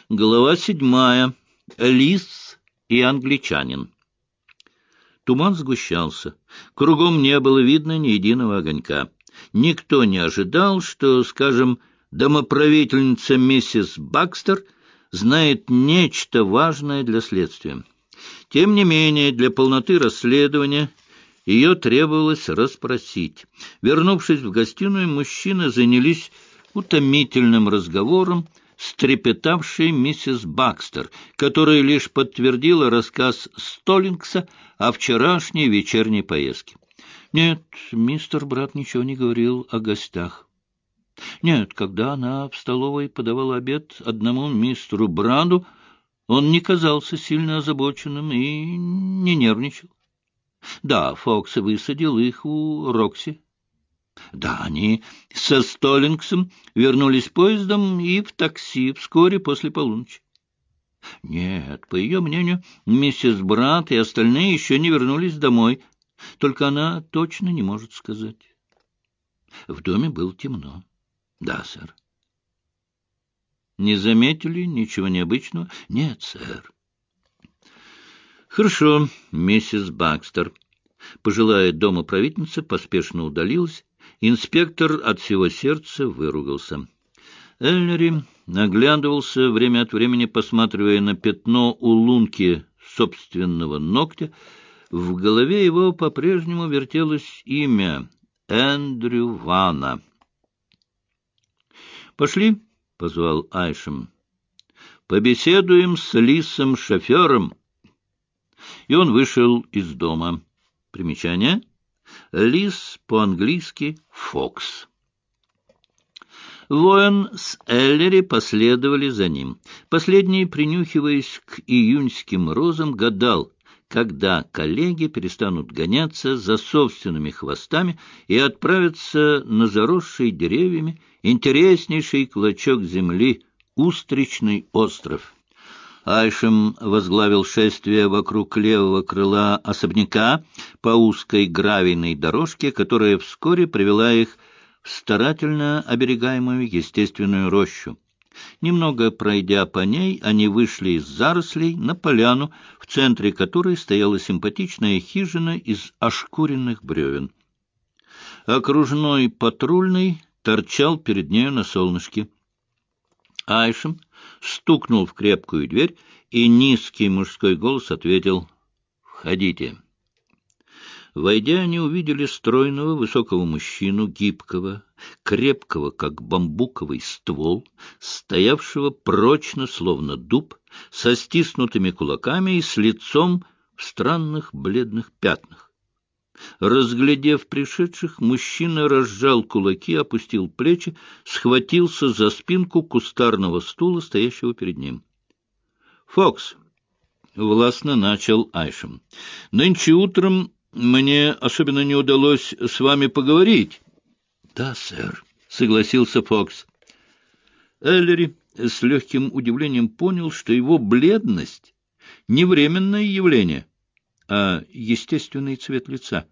Глава 7. Лис и англичанин. Туман сгущался. Кругом не было видно ни единого огонька. Никто не ожидал, что, скажем, домоправительница миссис Бакстер знает нечто важное для следствия. Тем не менее, для полноты расследования ее требовалось расспросить. Вернувшись в гостиную, мужчины занялись утомительным разговором с трепетавшей миссис Бакстер, которая лишь подтвердила рассказ Столлингса о вчерашней вечерней поездке. Нет, мистер Брат ничего не говорил о гостях. Нет, когда она в столовой подавала обед одному мистеру Браду, он не казался сильно озабоченным и не нервничал. Да, Фокс высадил их у Рокси. Да, они со Столлингсом вернулись поездом и в такси вскоре после полуночи. Нет, по ее мнению, миссис Брат и остальные еще не вернулись домой. Только она точно не может сказать. В доме было темно. Да, сэр. Не заметили ничего необычного? Нет, сэр. Хорошо, миссис Бакстер. Пожилая домоправительница поспешно удалилась. Инспектор от всего сердца выругался. Эллери оглядывался время от времени, посматривая на пятно у лунки собственного ногтя. В голове его по-прежнему вертелось имя Эндрю Вана. «Пошли», — позвал Айшем, — «побеседуем с лисом-шофером». И он вышел из дома. Примечание. Лис по-английски «фокс». Воин с Эллери последовали за ним. Последний, принюхиваясь к июньским розам, гадал, когда коллеги перестанут гоняться за собственными хвостами и отправятся на заросший деревьями интереснейший клочок земли — Устричный остров. Айшем возглавил шествие вокруг левого крыла особняка по узкой гравийной дорожке, которая вскоре привела их в старательно оберегаемую естественную рощу. Немного пройдя по ней, они вышли из зарослей на поляну, в центре которой стояла симпатичная хижина из ошкуренных бревен. Окружной патрульный торчал перед нею на солнышке. Айшем стукнул в крепкую дверь, и низкий мужской голос ответил: «Входите». Войдя, они увидели стройного высокого мужчину, гибкого, крепкого, как бамбуковый ствол, стоявшего прочно, словно дуб, со стиснутыми кулаками и с лицом в странных бледных пятнах. Разглядев пришедших, мужчина разжал кулаки, опустил плечи, схватился за спинку кустарного стула, стоящего перед ним. «Фокс», — властно начал Айшем, — «нынче утром мне особенно не удалось с вами поговорить». «Да, сэр», — согласился Фокс. Эллери с легким удивлением понял, что его бледность — не временное явление, а естественный цвет лица.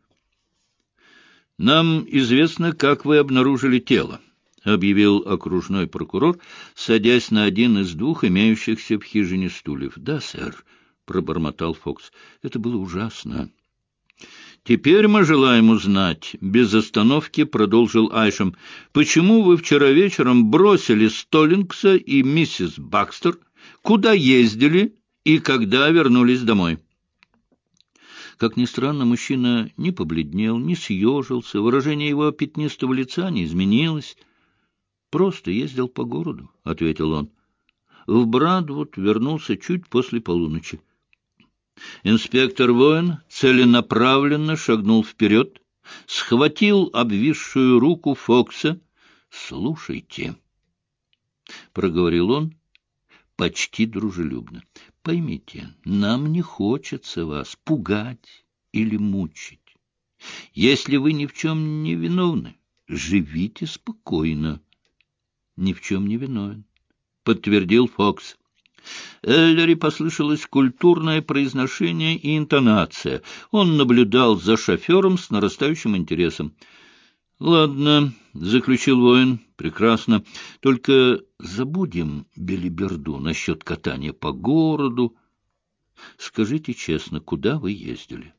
«Нам известно, как вы обнаружили тело», — объявил окружной прокурор, садясь на один из двух имеющихся в хижине стульев. «Да, сэр», — пробормотал Фокс, — «это было ужасно». «Теперь мы желаем узнать», — без остановки продолжил Айшем, — «почему вы вчера вечером бросили Столлингса и миссис Бакстер, куда ездили и когда вернулись домой?» Как ни странно, мужчина не побледнел, не съежился, выражение его пятнистого лица не изменилось. «Просто ездил по городу», — ответил он. «В Брадвуд вернулся чуть после полуночи». Инспектор Воин целенаправленно шагнул вперед, схватил обвисшую руку Фокса. «Слушайте», — проговорил он почти дружелюбно, — «поймите, нам не хочется вас пугать или мучить. Если вы ни в чем не виновны, живите спокойно». «Ни в чем не виновен», — подтвердил Фокс. Эллери послышалось культурное произношение и интонация. Он наблюдал за шофером с нарастающим интересом. Ладно, — заключил воин, — прекрасно. Только забудем белиберду насчет катания по городу. Скажите честно, куда вы ездили?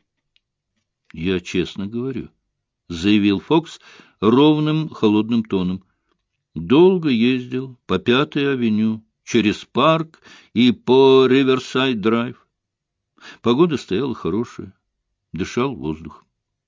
— Я честно говорю, — заявил Фокс ровным, холодным тоном. — Долго ездил по Пятой авеню, через парк и по Риверсайд-драйв. Погода стояла хорошая, дышал воздух.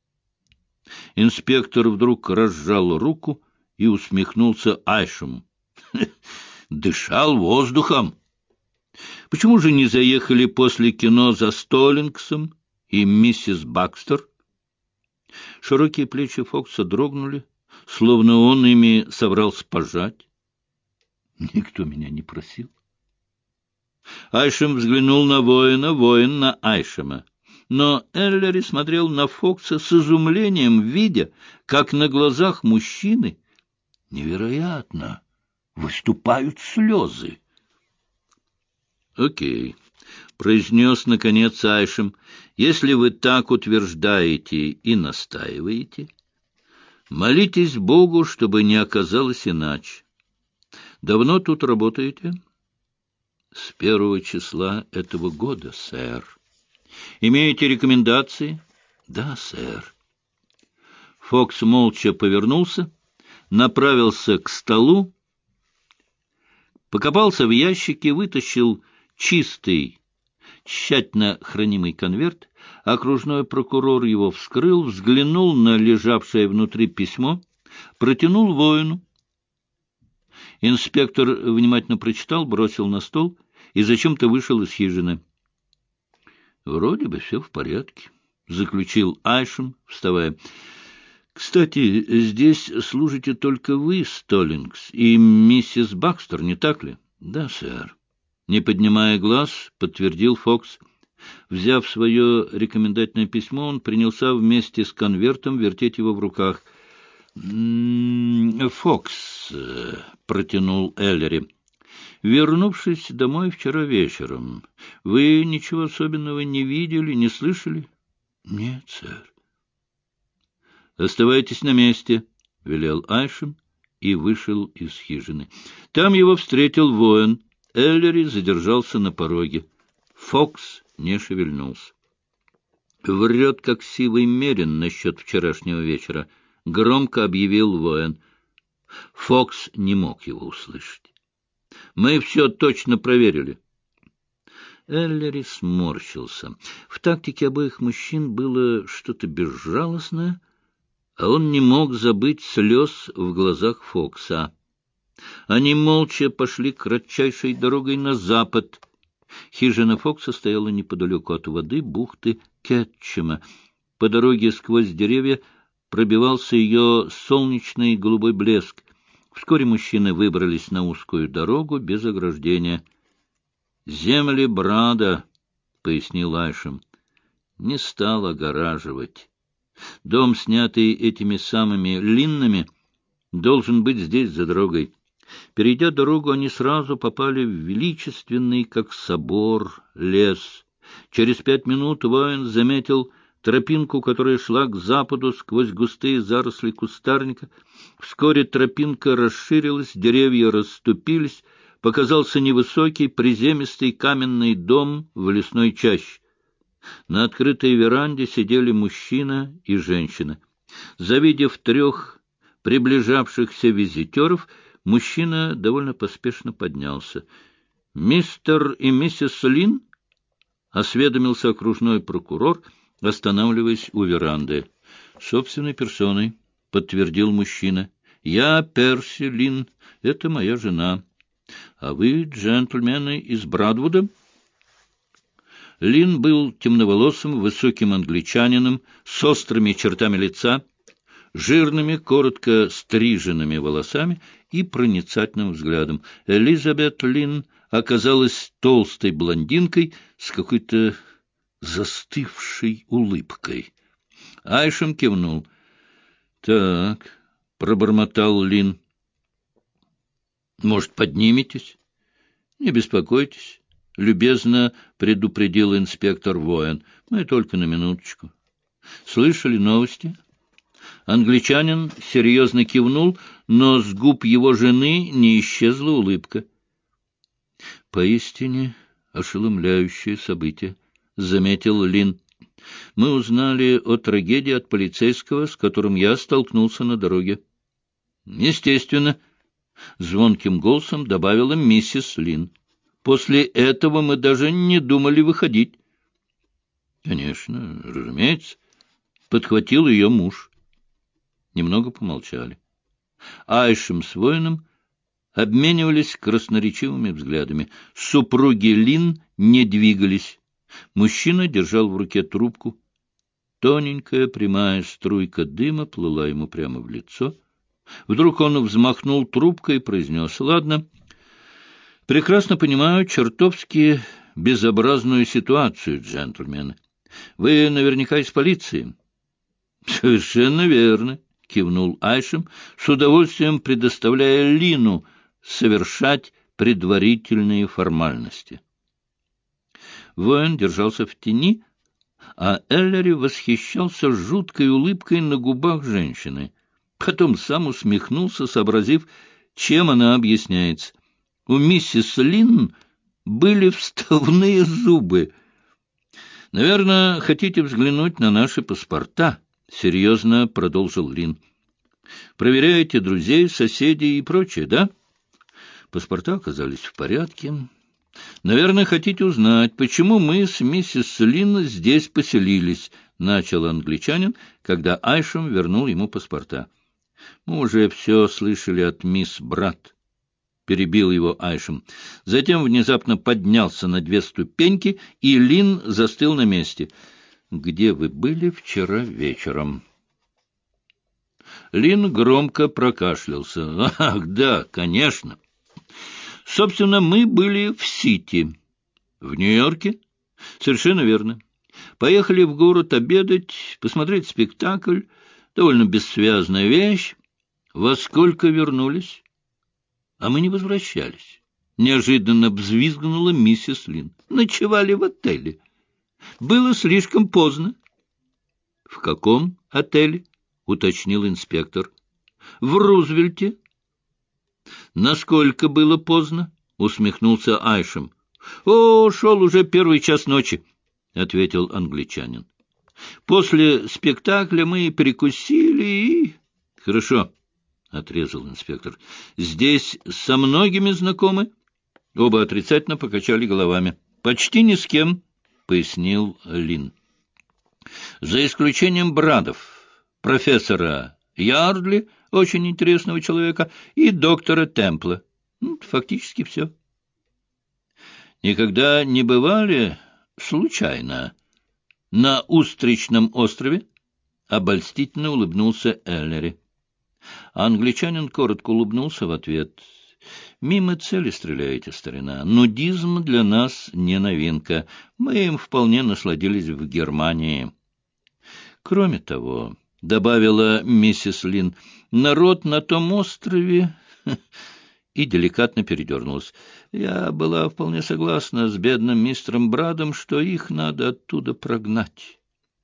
Инспектор вдруг разжал руку и усмехнулся Айшему. — Дышал воздухом. Почему же не заехали после кино за Столлингсом и миссис Бакстер? Широкие плечи Фокса дрогнули, словно он ими собрался пожать. Никто меня не просил. Айшем взглянул на воина, воин на Айшема. Но Эллери смотрел на Фокса с изумлением, видя, как на глазах мужчины невероятно выступают слезы. — Окей, — произнес, наконец, Айшем, — если вы так утверждаете и настаиваете, молитесь Богу, чтобы не оказалось иначе. Давно тут работаете? — С 1 числа этого года, сэр. — Имеете рекомендации? — Да, сэр. Фокс молча повернулся, направился к столу, покопался в ящике, вытащил чистый, тщательно хранимый конверт. Окружной прокурор его вскрыл, взглянул на лежавшее внутри письмо, протянул воину. Инспектор внимательно прочитал, бросил на стол и зачем-то вышел из хижины. — Вроде бы все в порядке, — заключил Айшем, вставая. — Кстати, здесь служите только вы, Столлингс, и миссис Бакстер, не так ли? — Да, сэр. Не поднимая глаз, подтвердил Фокс. Взяв свое рекомендательное письмо, он принялся вместе с конвертом вертеть его в руках. — Фокс, — протянул Эллери, — вернувшись домой вчера вечером, вы ничего особенного не видели, не слышали? — Нет, сэр. — Оставайтесь на месте, — велел Айшем и вышел из хижины. Там его встретил воин. Эллери задержался на пороге. Фокс не шевельнулся. — Врет, как сивый мерин насчет вчерашнего вечера, — громко объявил воин. Фокс не мог его услышать. — Мы все точно проверили. Эллери сморщился. В тактике обоих мужчин было что-то безжалостное, а он не мог забыть слез в глазах Фокса. Они молча пошли кратчайшей дорогой на запад. Хижина Фокса стояла неподалеку от воды бухты Кетчема. По дороге сквозь деревья пробивался ее солнечный голубой блеск. Вскоре мужчины выбрались на узкую дорогу без ограждения. — Земли Брада, — пояснил Айшем, — не стал огораживать. Дом, снятый этими самыми Линнами, должен быть здесь, за дорогой. Перейдя дорогу, они сразу попали в величественный, как собор, лес. Через 5 минут воин заметил тропинку, которая шла к западу сквозь густые заросли кустарника. Вскоре тропинка расширилась, деревья расступились, показался невысокий приземистый каменный дом в лесной чаще. На открытой веранде сидели мужчина и женщина. Завидев 3 приближавшихся визитеров, мужчина довольно поспешно поднялся. — Мистер и миссис Лин? — осведомился окружной прокурор, останавливаясь у веранды. — Собственной персоной, — подтвердил мужчина. — Я Перси Лин, это моя жена. А вы, джентльмены, из Брадвуда? Лин был темноволосым, высоким англичанином с острыми чертами лица, жирными, коротко стриженными волосами и проницательным взглядом. Элизабет Лин оказалась толстой блондинкой с какой-то застывшей улыбкой. Айшем кивнул. — Так, — пробормотал Лин. — Может, подниметесь? — Не беспокойтесь, — любезно предупредил инспектор воин. — Мы только на минуточку. — Слышали новости? Англичанин серьезно кивнул, но с губ его жены не исчезла улыбка. — Поистине ошеломляющее событие, — заметил Лин. — Мы узнали о трагедии от полицейского, с которым я столкнулся на дороге. — Естественно, — звонким голосом добавила миссис Лин. — После этого мы даже не думали выходить. — Конечно, разумеется, — подхватил ее муж. Немного помолчали. Айшем с воином обменивались красноречивыми взглядами. Супруги Лин не двигались. Мужчина держал в руке трубку. Тоненькая прямая струйка дыма плыла ему прямо в лицо. Вдруг он взмахнул трубкой и произнес: «Ладно, прекрасно понимаю чертовски безобразную ситуацию, джентльмены. Вы наверняка из полиции». «Совершенно верно», — кивнул Айшем, с удовольствием предоставляя Лину совершать предварительные формальности. Воин держался в тени, а Эллери восхищался жуткой улыбкой на губах женщины. Потом сам усмехнулся, сообразив, чем она объясняется. У миссис Лин были вставные зубы. «Наверное, хотите взглянуть на наши паспорта?» — серьезно продолжил Лин. «Проверяете друзей, соседей и прочее, да?» Паспорта оказались в порядке. «Наверное, хотите узнать, почему мы с миссис Лин здесь поселились», — начал англичанин, когда Айшем вернул ему паспорта. «Мы уже все слышали от мисс Брат», — перебил его Айшем. Затем внезапно поднялся на 2 ступеньки, и Лин застыл на месте. «Где вы были вчера вечером?» Лин громко прокашлялся. «Ах, да, конечно. Собственно, мы были в Сити». «В Нью-Йорке?» «Совершенно верно. Поехали в город обедать, посмотреть спектакль. Довольно бессвязная вещь. Во сколько вернулись?» «А мы не возвращались». Неожиданно взвизгнула миссис Лин. «Ночевали в отеле. Было слишком поздно». «В каком отеле?» — уточнил инспектор. «В Рузвельте». «Насколько было поздно?» — усмехнулся Айшем. «О, шел уже 1 час ночи», — ответил англичанин. «После спектакля мы перекусили и...» «Хорошо», — отрезал инспектор. «Здесь со многими знакомы?» Оба отрицательно покачали головами. «Почти ни с кем», — пояснил Лин. «За исключением Брадов, профессора Ярдли, очень интересного человека, и доктора Темпла. Фактически все». «Никогда не бывали случайно на Устричном острове?» — обольстительно улыбнулся Эллери. Англичанин коротко улыбнулся в ответ. «Мимо цели стреляете, старина. Нудизм для нас не новинка. Мы им вполне насладились в Германии». «Кроме того», — добавила миссис Лин, — «народ на том острове...» и деликатно передернулась. «Я была вполне согласна с бедным мистером Брадом, что их надо оттуда прогнать».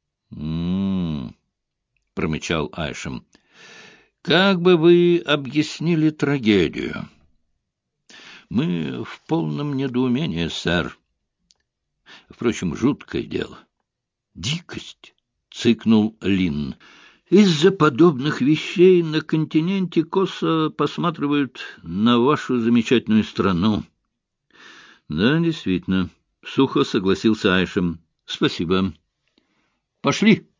Промычал Айшем. «Как бы вы объяснили трагедию?» «Мы в полном недоумении, сэр. Впрочем, жуткое дело. Дикость», — цыкнул Лин. «Из-за подобных вещей на континенте косо посматривают на вашу замечательную страну». «Да, действительно», — сухо согласился Айшем. «Спасибо. Пошли».